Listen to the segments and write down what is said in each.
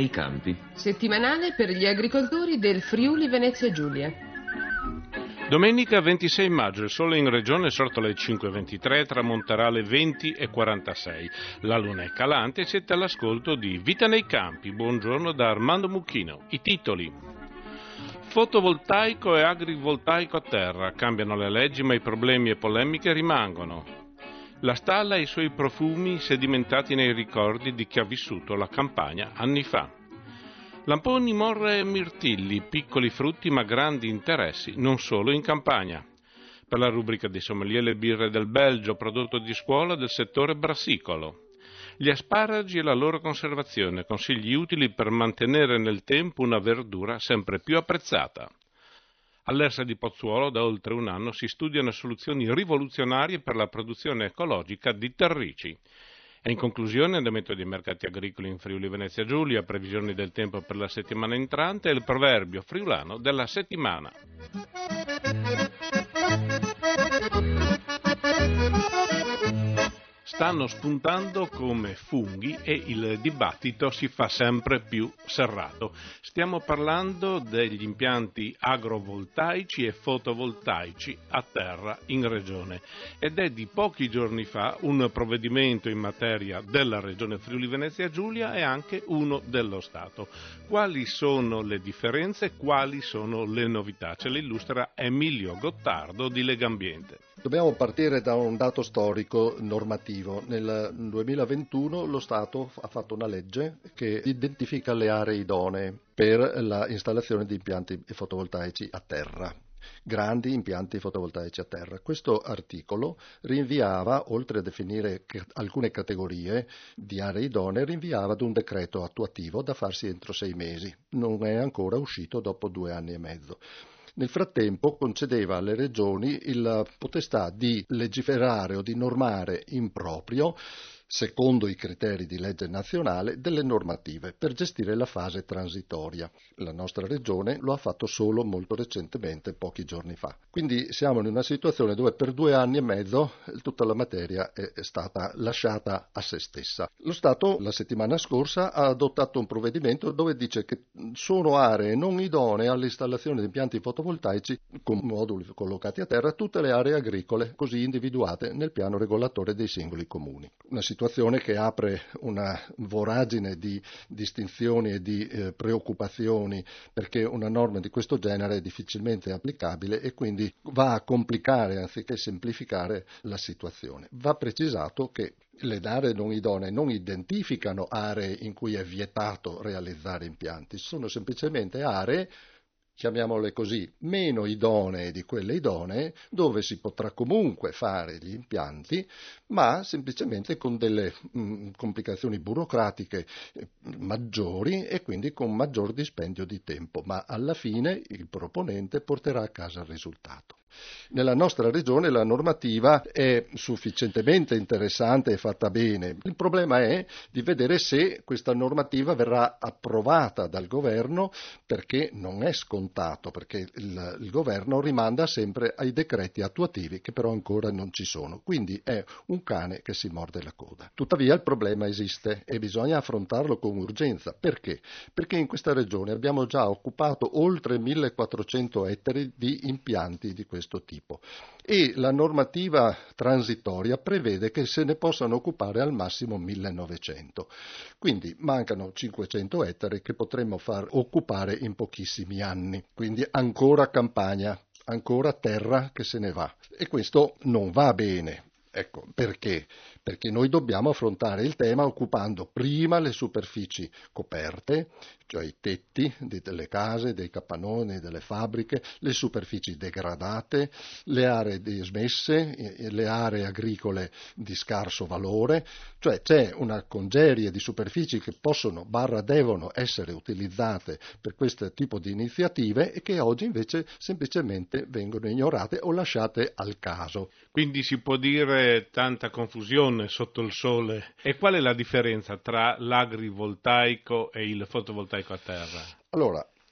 nei campi. Settimanale per gli agricoltori del Friuli Venezia Giulia. Domenica 26 maggio, il sole in regione è sorto alle 5:23, tramonterà alle 20:46. La luna è calante e siete all'ascolto di Vita nei campi. Buongiorno da Armando Mucchino. I titoli: fotovoltaico e agrivoltaico a terra. Cambiano le leggi ma i problemi e polemiche rimangono. La stalla e i suoi profumi sedimentati nei ricordi di chi ha vissuto la campagna anni fa. Lamponi, morre e mirtilli, piccoli frutti ma grandi interessi, non solo in campagna. Per la rubrica dei sommelier le birre del Belgio, prodotto di scuola del settore brassicolo. Gli asparagi e la loro conservazione, consigli utili per mantenere nel tempo una verdura sempre più apprezzata. All'Ersa di Pozzuolo da oltre un anno si studiano soluzioni rivoluzionarie per la produzione ecologica di terrici. E in conclusione, andamento dei mercati agricoli in Friuli Venezia Giulia, previsioni del tempo per la settimana entrante e il proverbio friulano della settimana. Stanno spuntando come funghi e il dibattito si fa sempre più serrato. Stiamo parlando degli impianti agrovoltaici e fotovoltaici a terra in regione ed è di pochi giorni fa un provvedimento in materia della regione Friuli Venezia Giulia e anche uno dello Stato. Quali sono le differenze? Quali sono le novità? Ce le illustra Emilio Gottardo di Legambiente. Dobbiamo partire da un dato storico normativo. Nel 2021 lo Stato ha fatto una legge che identifica le aree idonee per la installazione di impianti fotovoltaici a terra. Grandi impianti fotovoltaici a terra. Questo articolo rinviava, oltre a definire alcune categorie di aree idonee, rinviava ad un decreto attuativo da farsi entro 6 mesi. Non è ancora uscito dopo 2 anni e mezzo. Nel frattempo concedeva alle regioni la potestà di legiferare o di normare in proprio, secondo i criteri di legge nazionale, delle normative per gestire la fase transitoria. La nostra regione lo ha fatto solo molto recentemente, pochi giorni fa. Quindi siamo in una situazione dove per 2 anni e mezzo tutta la materia è stata lasciata a se stessa. Lo Stato la settimana scorsa ha adottato un provvedimento dove dice che sono aree non idonee all'installazione di impianti fotovoltaici con moduli collocati a terra tutte le aree agricole così individuate nel piano regolatore dei singoli comuni. Una situazione che apre una voragine di distinzioni e di preoccupazioni, perché una norma di questo genere è difficilmente applicabile e quindi va a complicare anziché semplificare la situazione. Va precisato che le aree non idonee non identificano aree in cui è vietato realizzare impianti, sono semplicemente aree, chiamiamole così, meno idonee di quelle idonee, dove si potrà comunque fare gli impianti, ma semplicemente con delle complicazioni burocratiche maggiori e quindi con maggior dispendio di tempo, ma alla fine il proponente porterà a casa il risultato. Nella nostra regione la normativa è sufficientemente interessante e fatta bene. Il problema è di vedere se questa normativa verrà approvata dal governo, perché non è scontato, perché il governo rimanda sempre ai decreti attuativi che però ancora non ci sono. Quindi è un cane che si morde la coda. Tuttavia il problema esiste e bisogna affrontarlo con urgenza. Perché? Perché in questa regione abbiamo già occupato oltre 1400 ettari di impianti di questo tipo e la normativa transitoria prevede che se ne possano occupare al massimo 1900, quindi mancano 500 ettari che potremmo far occupare in pochissimi anni, quindi ancora campagna, ancora terra che se ne va e questo non va bene. Ecco, perché? Perché noi dobbiamo affrontare il tema occupando prima le superfici coperte, cioè i tetti delle case, dei capannoni, delle fabbriche, le superfici degradate, le aree dismesse, le aree agricole di scarso valore, cioè c'è una congerie di superfici che possono devono essere utilizzate per questo tipo di iniziative e che oggi invece semplicemente vengono ignorate o lasciate al caso. Quindi si può dire tanta confusione sotto il sole. E qual è la differenza tra l'agrivoltaico e il fotovoltaico a terra? Allora,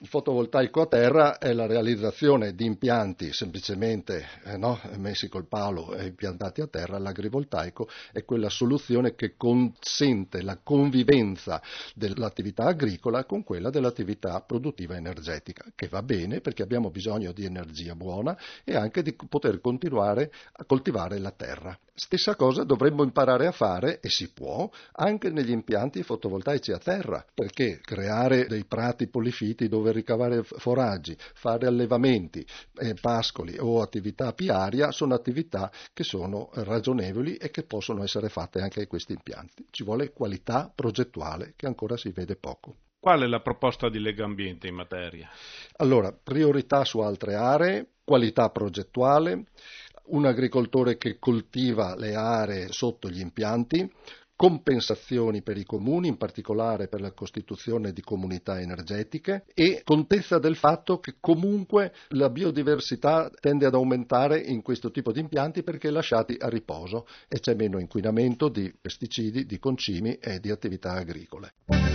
Il fotovoltaico a terra è la realizzazione di impianti semplicemente messi col palo e impiantati a terra. L'agrivoltaico è quella soluzione che consente la convivenza dell'attività agricola con quella dell'attività produttiva energetica, che va bene perché abbiamo bisogno di energia buona e anche di poter continuare a coltivare la terra. Stessa cosa dovremmo imparare a fare, e si può, anche negli impianti fotovoltaici a terra, perché creare dei prati polifiti dove ricavare foraggi, fare allevamenti, pascoli o attività apiaria sono attività che sono ragionevoli e che possono essere fatte anche in questi impianti. Ci vuole qualità progettuale che ancora si vede poco. Qual è la proposta di Legambiente in materia? Allora, priorità su altre aree, qualità progettuale, un agricoltore che coltiva le aree sotto gli impianti, compensazioni per i comuni, in particolare per la costituzione di comunità energetiche, e contezza del fatto che comunque la biodiversità tende ad aumentare in questo tipo di impianti perché lasciati a riposo e c'è meno inquinamento di pesticidi, di concimi e di attività agricole.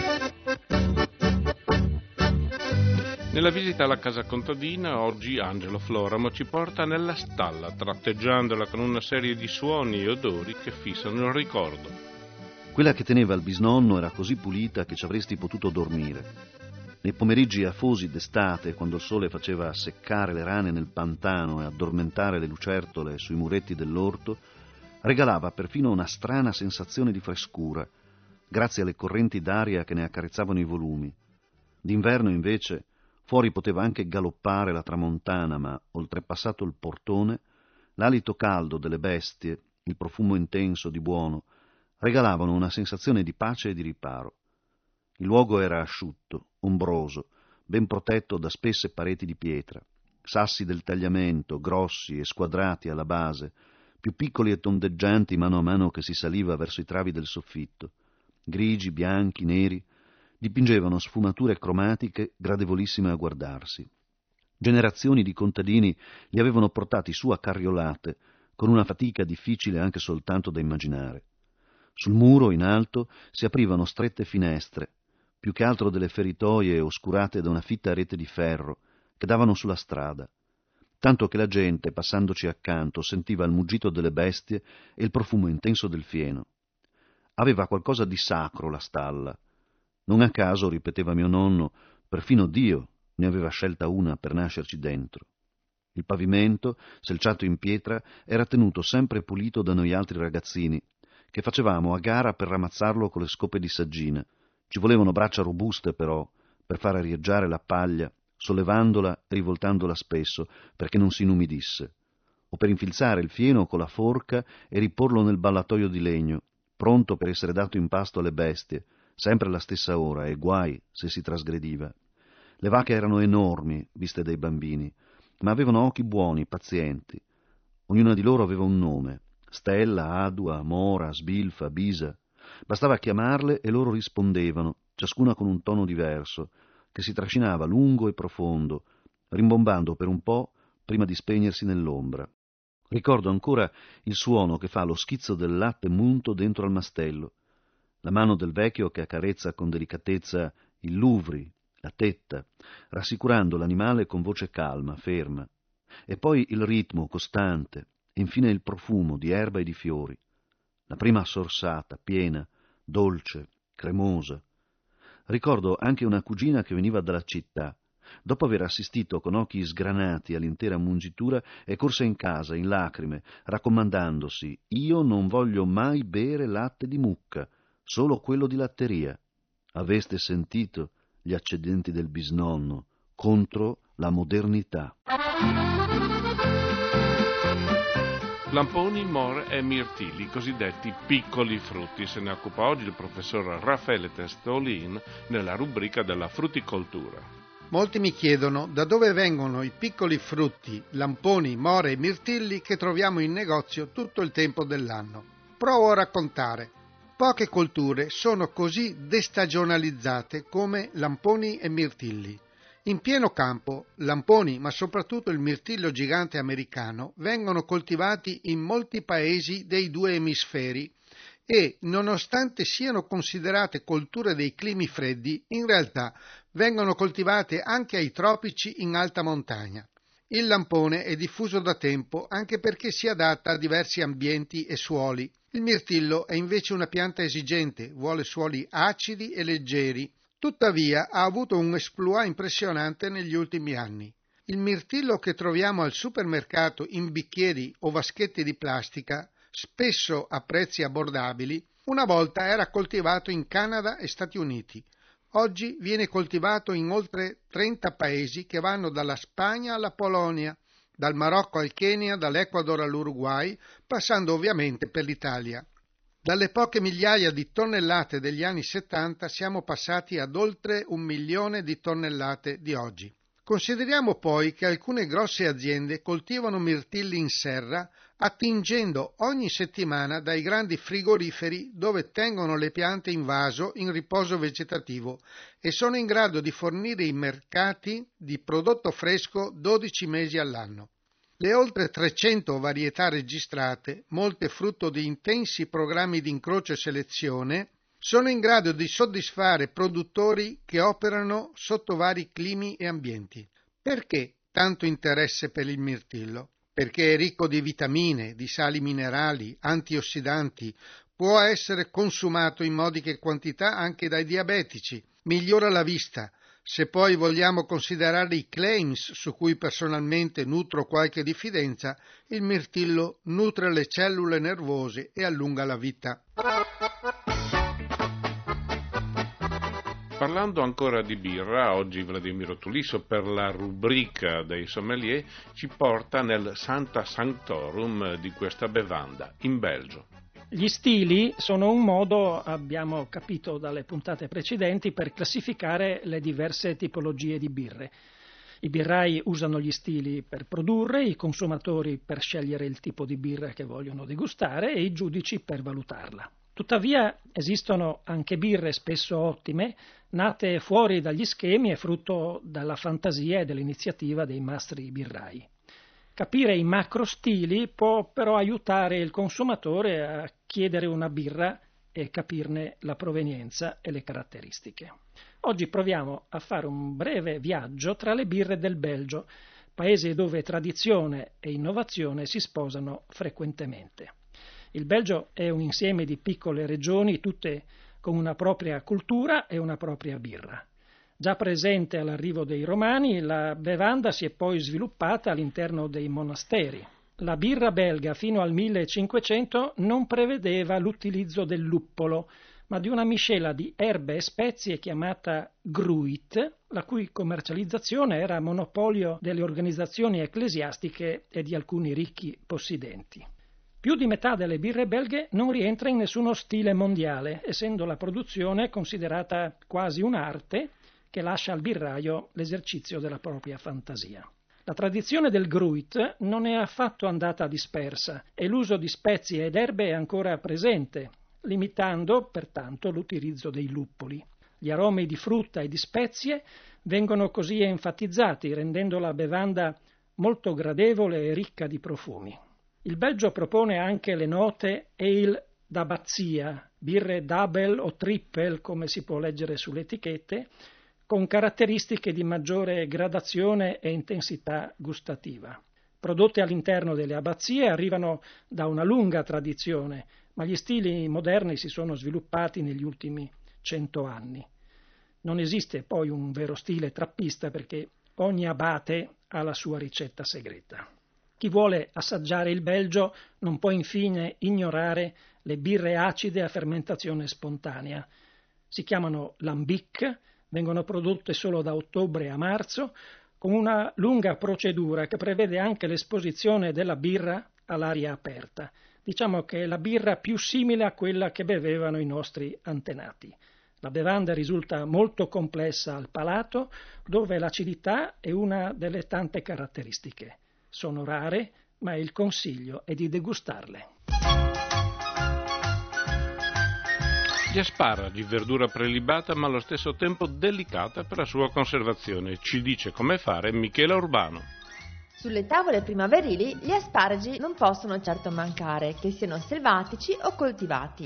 Nella visita alla casa contadina, oggi Angelo Floramo ci porta nella stalla, tratteggiandola con una serie di suoni e odori che fissano il ricordo. Quella che teneva il bisnonno era così pulita che ci avresti potuto dormire. Nei pomeriggi afosi d'estate, quando il sole faceva seccare le rane nel pantano e addormentare le lucertole sui muretti dell'orto, regalava perfino una strana sensazione di frescura, grazie alle correnti d'aria che ne accarezzavano i volumi. D'inverno, invece, fuori poteva anche galoppare la tramontana, ma, oltrepassato il portone, l'alito caldo delle bestie, il profumo intenso di buono, regalavano una sensazione di pace e di riparo. Il luogo era asciutto, ombroso, ben protetto da spesse pareti di pietra, sassi del tagliamento, grossi e squadrati alla base, più piccoli e tondeggianti mano a mano che si saliva verso i travi del soffitto, grigi, bianchi, neri, dipingevano sfumature cromatiche gradevolissime a guardarsi. Generazioni di contadini li avevano portati su a carriolate, con una fatica difficile anche soltanto da immaginare. Sul muro, in alto, si aprivano strette finestre, più che altro delle feritoie oscurate da una fitta rete di ferro, che davano sulla strada, tanto che la gente, passandoci accanto, sentiva il muggito delle bestie e il profumo intenso del fieno. Aveva qualcosa di sacro la stalla. Non a caso, ripeteva mio nonno, perfino Dio ne aveva scelta una per nascerci dentro. Il pavimento, selciato in pietra, era tenuto sempre pulito da noi altri ragazzini, che facevamo a gara per ramazzarlo con le scope di saggina. Ci volevano braccia robuste, però, per far arieggiare la paglia, sollevandola e rivoltandola spesso, perché non si inumidisse, o per infilzare il fieno con la forca e riporlo nel ballatoio di legno, pronto per essere dato in pasto alle bestie, sempre alla stessa ora, e guai se si trasgrediva. Le vacche erano enormi, viste dai bambini, ma avevano occhi buoni, pazienti. Ognuna di loro aveva un nome: Stella, Adua, Mora, Sbilfa, Bisa. Bastava chiamarle e loro rispondevano, ciascuna con un tono diverso, che si trascinava lungo e profondo, rimbombando per un po' prima di spegnersi nell'ombra. Ricordo ancora il suono che fa lo schizzo del latte munto dentro al mastello, la mano del vecchio che accarezza con delicatezza il luvri, la tetta, rassicurando l'animale con voce calma, ferma, e poi il ritmo costante, e infine il profumo di erba e di fiori, la prima sorsata, piena, dolce, cremosa. Ricordo anche una cugina che veniva dalla città. Dopo aver assistito con occhi sgranati all'intera mungitura, è corsa in casa in lacrime, raccomandandosi: «Io non voglio mai bere latte di mucca, solo quello di latteria. Aveste sentito gli accedenti del bisnonno contro la modernità». Lamponi, more e mirtilli, cosiddetti piccoli frutti. Se ne occupa oggi il professor Raffaele Testolin nella rubrica della frutticoltura. Molti mi chiedono da dove vengono i piccoli frutti, lamponi, more e mirtilli che troviamo in negozio tutto il tempo dell'anno. Provo a raccontare. Poche colture sono così destagionalizzate come lamponi e mirtilli. In pieno campo, lamponi, ma soprattutto il mirtillo gigante americano, vengono coltivati in molti paesi dei due emisferi e, nonostante siano considerate colture dei climi freddi, in realtà vengono coltivate anche ai tropici in alta montagna. Il lampone è diffuso da tempo anche perché si adatta a diversi ambienti e suoli. Il mirtillo è invece una pianta esigente, vuole suoli acidi e leggeri, tuttavia ha avuto un exploit impressionante negli ultimi anni. Il mirtillo che troviamo al supermercato in bicchieri o vaschetti di plastica, spesso a prezzi abbordabili, una volta era coltivato in Canada e Stati Uniti. Oggi viene coltivato in oltre 30 paesi che vanno dalla Spagna alla Polonia, dal Marocco al Kenya, dall'Ecuador all'Uruguay, passando ovviamente per l'Italia. Dalle poche migliaia di tonnellate degli anni 70 siamo passati ad oltre 1 milione di tonnellate di oggi. Consideriamo poi che alcune grosse aziende coltivano mirtilli in serra attingendo ogni settimana dai grandi frigoriferi dove tengono le piante in vaso in riposo vegetativo e sono in grado di fornire i mercati di prodotto fresco 12 mesi all'anno. Le oltre 300 varietà registrate, molte frutto di intensi programmi di incrocio e selezione, sono in grado di soddisfare produttori che operano sotto vari climi e ambienti. Perché tanto interesse per il mirtillo? Perché è ricco di vitamine, di sali minerali, antiossidanti, può essere consumato in modiche quantità anche dai diabetici, migliora la vista. Se poi vogliamo considerare i claims su cui personalmente nutro qualche diffidenza, il mirtillo nutre le cellule nervose e allunga la vita. Parlando ancora di birra, oggi Vladimiro Tulisso per la rubrica dei sommelier ci porta nel Sancta Sanctorum di questa bevanda, in Belgio. Gli stili sono un modo, abbiamo capito dalle puntate precedenti, per classificare le diverse tipologie di birre. I birrai usano gli stili per produrre, i consumatori per scegliere il tipo di birra che vogliono degustare e i giudici per valutarla. Tuttavia esistono anche birre spesso ottime, nate fuori dagli schemi e frutto della fantasia e dell'iniziativa dei mastri birrai. Capire i macro stili può però aiutare il consumatore a chiedere una birra e capirne la provenienza e le caratteristiche. Oggi proviamo a fare un breve viaggio tra le birre del Belgio, paese dove tradizione e innovazione si sposano frequentemente. Il Belgio è un insieme di piccole regioni, tutte con una propria cultura e una propria birra. Già presente all'arrivo dei Romani, la bevanda si è poi sviluppata all'interno dei monasteri. La birra belga fino al 1500 non prevedeva l'utilizzo del luppolo, ma di una miscela di erbe e spezie chiamata gruit, la cui commercializzazione era monopolio delle organizzazioni ecclesiastiche e di alcuni ricchi possidenti. Più di metà delle birre belghe non rientra in nessuno stile mondiale, essendo la produzione considerata quasi un'arte che lascia al birraio l'esercizio della propria fantasia. La tradizione del gruit non è affatto andata dispersa e l'uso di spezie ed erbe è ancora presente, limitando pertanto l'utilizzo dei luppoli. Gli aromi di frutta e di spezie vengono così enfatizzati, rendendo la bevanda molto gradevole e ricca di profumi. Il Belgio propone anche le note ale d'abbazia, birre double o triple, come si può leggere sulle etichette, con caratteristiche di maggiore gradazione e intensità gustativa. Prodotte all'interno delle abbazie arrivano da una lunga tradizione, ma gli stili moderni si sono sviluppati negli ultimi 100 anni. Non esiste poi un vero stile trappista perché ogni abate ha la sua ricetta segreta. Chi vuole assaggiare il Belgio non può infine ignorare le birre acide a fermentazione spontanea. Si chiamano lambic, vengono prodotte solo da ottobre a marzo, con una lunga procedura che prevede anche l'esposizione della birra all'aria aperta. Diciamo che è la birra più simile a quella che bevevano i nostri antenati. La bevanda risulta molto complessa al palato, dove l'acidità è una delle tante caratteristiche. Sono rare, ma il consiglio è di degustarle. Gli asparagi, verdura prelibata ma allo stesso tempo delicata per la sua conservazione. Ci dice come fare Michela Urbano. Sulle tavole primaverili gli asparagi non possono certo mancare, che siano selvatici o coltivati.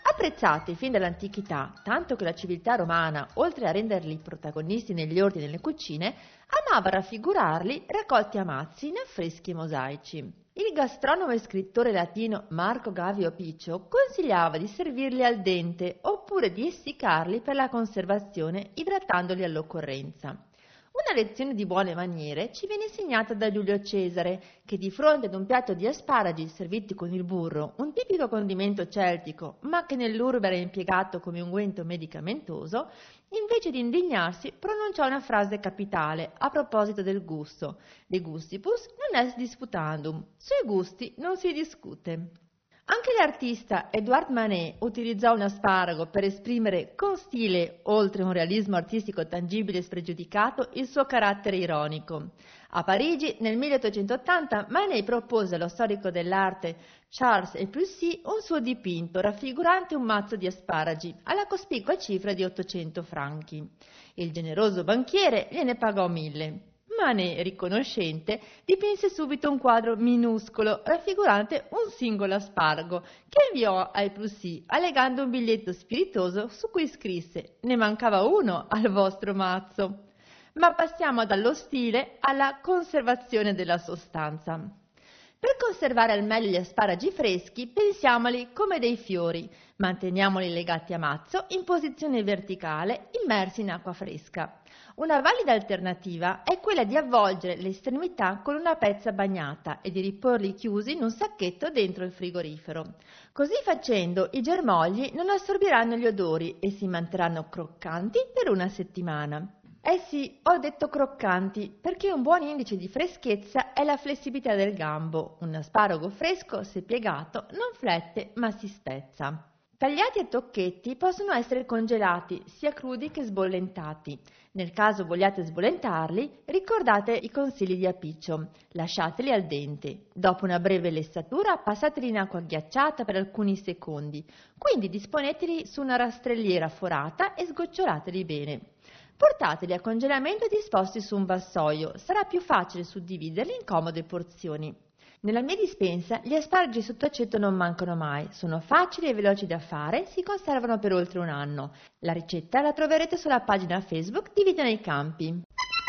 Apprezzati fin dall'antichità, tanto che la civiltà romana, oltre a renderli protagonisti negli ordini e nelle cucine, amava raffigurarli raccolti a mazzi in affreschi mosaici. Il gastronomo e scrittore latino Marco Gavio Appicio consigliava di servirli al dente oppure di essiccarli per la conservazione idratandoli all'occorrenza. Una lezione di buone maniere ci viene insegnata da Giulio Cesare, che di fronte ad un piatto di asparagi serviti con il burro, un tipico condimento celtico, ma che nell'urbe era impiegato come unguento medicamentoso, invece di indignarsi pronunciò una frase capitale a proposito del gusto: De gustibus non est disputandum, sui gusti non si discute. Anche l'artista Edouard Manet utilizzò un asparago per esprimere con stile, oltre un realismo artistico tangibile e spregiudicato, il suo carattere ironico. A Parigi, nel 1880, Manet propose allo storico dell'arte Charles Epoussy un suo dipinto raffigurante un mazzo di asparagi, alla cospicua cifra di 800 franchi. Il generoso banchiere gliene pagò 1000. Manet, riconoscente, dipinse subito un quadro minuscolo raffigurante un singolo aspargo che inviò a Epoussy allegando un biglietto spiritoso su cui scrisse: «Ne mancava uno al vostro mazzo». Ma passiamo dallo stile alla conservazione della sostanza. Per conservare al meglio gli asparagi freschi, pensiamoli come dei fiori, manteniamoli legati a mazzo in posizione verticale, immersi in acqua fresca. Una valida alternativa è quella di avvolgere le estremità con una pezza bagnata e di riporli chiusi in un sacchetto dentro il frigorifero. Così facendo, i germogli non assorbiranno gli odori e si manterranno croccanti per una settimana. Eh sì, ho detto croccanti, perché un buon indice di freschezza è la flessibilità del gambo. Un asparago fresco, se piegato, non flette ma si spezza. Tagliati a tocchetti possono essere congelati, sia crudi che sbollentati. Nel caso vogliate sbollentarli, ricordate i consigli di Appicio. Lasciateli al dente. Dopo una breve lessatura, passateli in acqua ghiacciata per alcuni secondi. Quindi disponeteli su una rastrelliera forata e sgocciolateli bene. Portateli a congelamento e disposti su un vassoio. Sarà più facile suddividerli in comode porzioni. Nella mia dispensa gli asparagi sotto aceto non mancano mai, sono facili e veloci da fare, si conservano per oltre un anno. La ricetta la troverete sulla pagina Facebook di Vita nei Campi.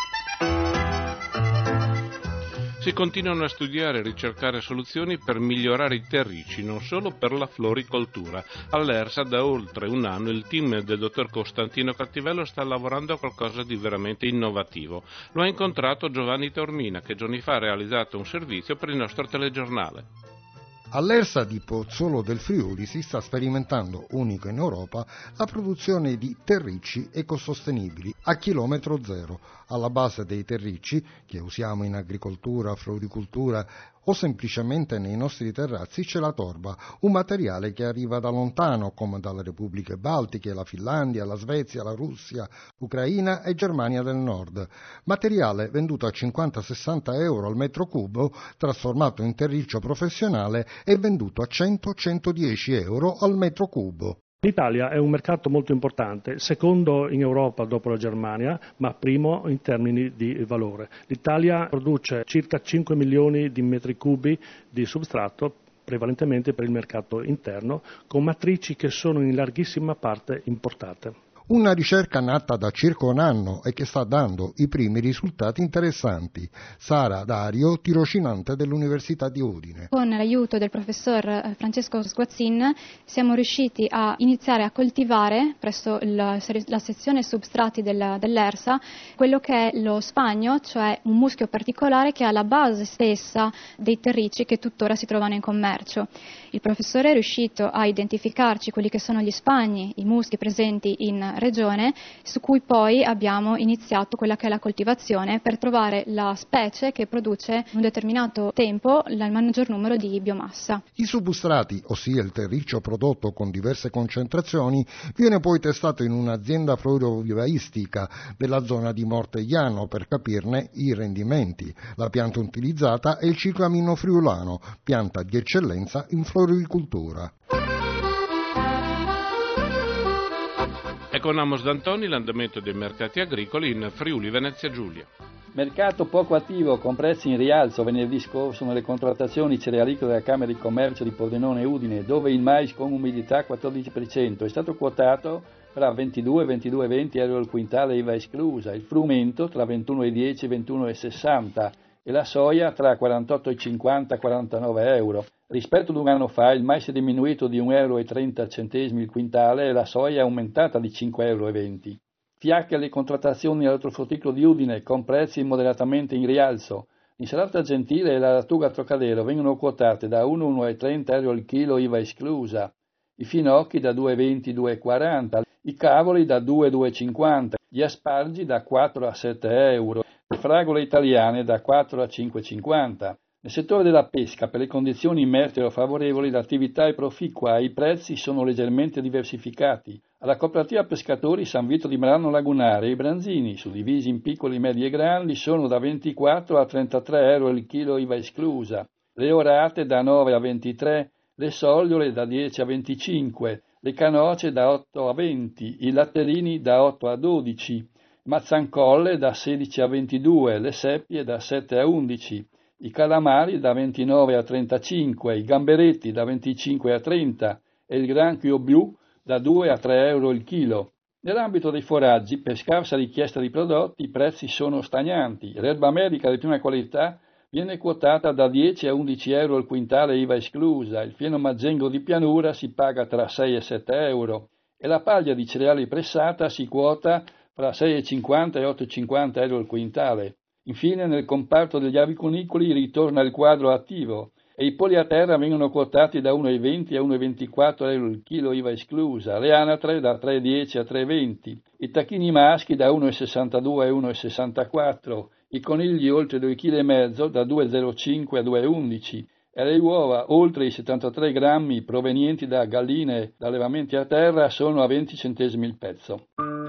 Si continuano a studiare e ricercare soluzioni per migliorare i terricci, non solo per la floricoltura. All'ERSA da oltre un anno il team del dottor Costantino Cattivello sta lavorando a qualcosa di veramente innovativo. Lo ha incontrato Giovanni Taormina, che giorni fa ha realizzato un servizio per il nostro telegiornale. All'ERSA di Pozzolo del Friuli si sta sperimentando, unico in Europa, la produzione di terricci ecosostenibili a chilometro zero. Alla base dei terricci, che usiamo in agricoltura, floricoltura o semplicemente nei nostri terrazzi, c'è la torba, un materiale che arriva da lontano, come dalle repubbliche baltiche, la Finlandia, la Svezia, la Russia, Ucraina e Germania del Nord. Materiale venduto a 50-60 euro al metro cubo, trasformato in terriccio professionale e venduto a 100-110 euro al metro cubo. L'Italia è un mercato molto importante, secondo in Europa dopo la Germania, ma primo in termini di valore. L'Italia produce circa 5 milioni di metri cubi di substrato, prevalentemente per il mercato interno, con matrici che sono in larghissima parte importate. Una ricerca nata da circa un anno e che sta dando i primi risultati interessanti. Sara Dario, tirocinante dell'Università di Udine. Con l'aiuto del professor Francesco Sguazzin siamo riusciti a iniziare a coltivare presso la sezione substrati dell'ERSA quello che è lo spagno, cioè un muschio particolare che è alla base stessa dei terricci che tuttora si trovano in commercio. Il professore è riuscito a identificarci quelli che sono gli spagni, i muschi presenti in regione, su cui poi abbiamo iniziato quella che è la coltivazione per trovare la specie che produce in un determinato tempo il maggior numero di biomassa. I substrati, ossia il terriccio prodotto con diverse concentrazioni, viene poi testato in un'azienda florovivaistica della zona di Mortegliano per capirne i rendimenti. La pianta utilizzata è il ciclamino friulano, pianta di eccellenza in floricoltura. E con Amos D'Antoni l'andamento dei mercati agricoli in Friuli Venezia Giulia. Mercato poco attivo con prezzi in rialzo venerdì scorso nelle contrattazioni cerealicole della Camera di Commercio di Pordenone e Udine, dove il mais con umidità 14% è stato quotato tra 22 e 22,20 euro al quintale IVA esclusa, il frumento tra 21,10 e 21,60 e la soia tra 48,50 e 49 euro. Rispetto ad un anno fa il mais è diminuito di 1,30 euro il quintale e la soia è aumentata di 5,20 euro. Fiacche alle contrattazioni all'ortofrutticolo di Udine con prezzi moderatamente in rialzo. L'insalata gentile e la lattuga Trocadero vengono quotate da 1,30 euro al chilo IVA esclusa, i finocchi da 2,20 2,40, i cavoli da 2,50, gli aspargi da 4 a 7 euro, le fragole italiane da 4 a 5,50. Nel settore della pesca, per le condizioni meteo favorevoli, l'attività è proficua e i prezzi sono leggermente diversificati. Alla cooperativa pescatori San Vito di Merano Lagunare i branzini, suddivisi in piccoli, medi e grandi, sono da 24 a 33 euro il chilo IVA esclusa, le orate da 9 a 23, le sogliole da 10 a 25, le canoce da 8 a 20, i latterini da 8 a 12, mazzancolle da 16 a 22, le seppie da 7 a 11, i calamari da 29 a 35, i gamberetti da 25 a 30 e il granchio blu da 2 a 3 euro il chilo. Nell'ambito dei foraggi, per scarsa richiesta di prodotti, i prezzi sono stagnanti. L'erba america di prima qualità viene quotata da 10 a 11 euro al quintale IVA esclusa, il fieno maggengo di pianura si paga tra 6 e 7 euro e la paglia di cereali pressata si quota fra 6,50 e 8,50 euro al quintale. Infine, nel comparto degli aviconicoli ritorna il quadro attivo e i polli a terra vengono quotati da 1,20 a 1,24 euro il chilo IVA esclusa, le anatre da 3,10 a 3,20, i tacchini maschi da 1,62 a 1,64, i conigli oltre 2,5 kg da 2,05 a 2,11 e le uova oltre i 73 grammi provenienti da galline da allevamenti a terra sono a 20 centesimi il pezzo.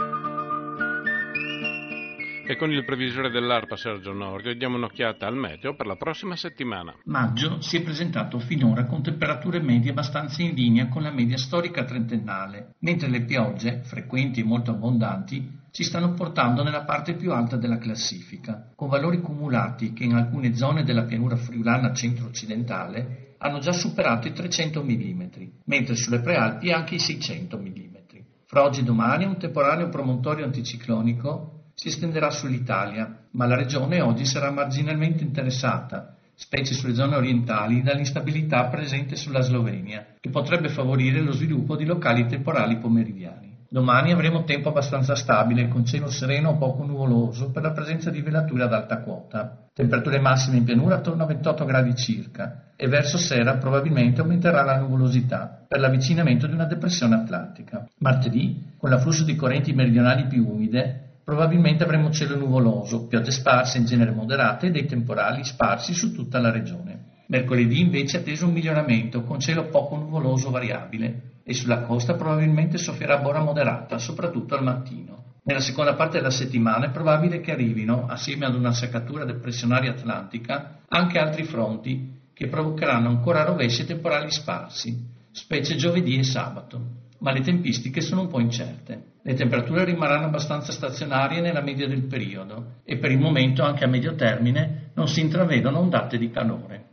E con il previsore dell'ARPA Sergio Nordio diamo un'occhiata al meteo per la prossima settimana. Maggio si è presentato finora con temperature medie abbastanza in linea con la media storica trentennale, mentre le piogge, frequenti e molto abbondanti, si stanno portando nella parte più alta della classifica, con valori cumulati che in alcune zone della pianura friulana centro-occidentale hanno già superato i 300 mm, mentre sulle prealpi anche i 600 mm. Fra oggi e domani un temporaneo promontorio anticiclonico si estenderà sull'Italia, ma la regione oggi sarà marginalmente interessata, specie sulle zone orientali, dall'instabilità presente sulla Slovenia, che potrebbe favorire lo sviluppo di locali temporali pomeridiani. Domani avremo tempo abbastanza stabile, con cielo sereno o poco nuvoloso per la presenza di velature ad alta quota. Temperature massime in pianura attorno a 28 gradi circa e verso sera probabilmente aumenterà la nuvolosità per l'avvicinamento di una depressione atlantica. Martedì, con l'afflusso di correnti meridionali più umide, probabilmente avremo cielo nuvoloso, piogge sparse in genere moderate e dei temporali sparsi su tutta la regione. Mercoledì invece è atteso un miglioramento con cielo poco nuvoloso variabile e sulla costa probabilmente soffierà bora moderata, soprattutto al mattino. Nella seconda parte della settimana è probabile che arrivino, assieme ad una seccatura depressionaria atlantica, anche altri fronti che provocheranno ancora rovesci e temporali sparsi, specie giovedì e sabato, ma le tempistiche sono un po' incerte. Le temperature rimarranno abbastanza stazionarie nella media del periodo e per il momento anche a medio termine non si intravedono ondate di calore.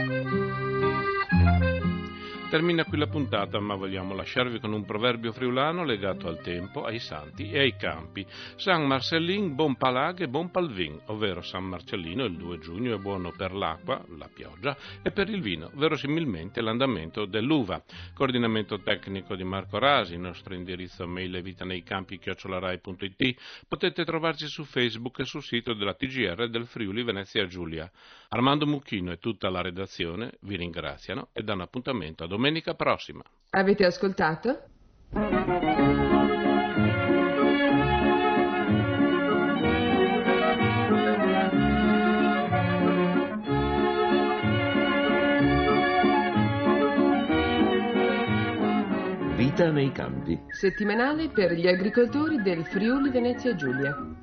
Termina qui la puntata, ma vogliamo lasciarvi con un proverbio friulano legato al tempo, ai santi e ai campi. San Marcellin bon palag e bon palvin, ovvero San Marcellino il 2 giugno è buono per l'acqua, la pioggia, e per il vino, verosimilmente l'andamento dell'uva. Coordinamento tecnico di Marco Rasi, il nostro indirizzo mail è vitaneiCampi@rai.it. Potete trovarci su Facebook e sul sito della TGR del Friuli Venezia Giulia. Armando Mucchino e tutta la redazione vi ringraziano e danno appuntamento a domenica prossima. Avete ascoltato? Vita nei campi. Settimanale per gli agricoltori del Friuli Venezia Giulia.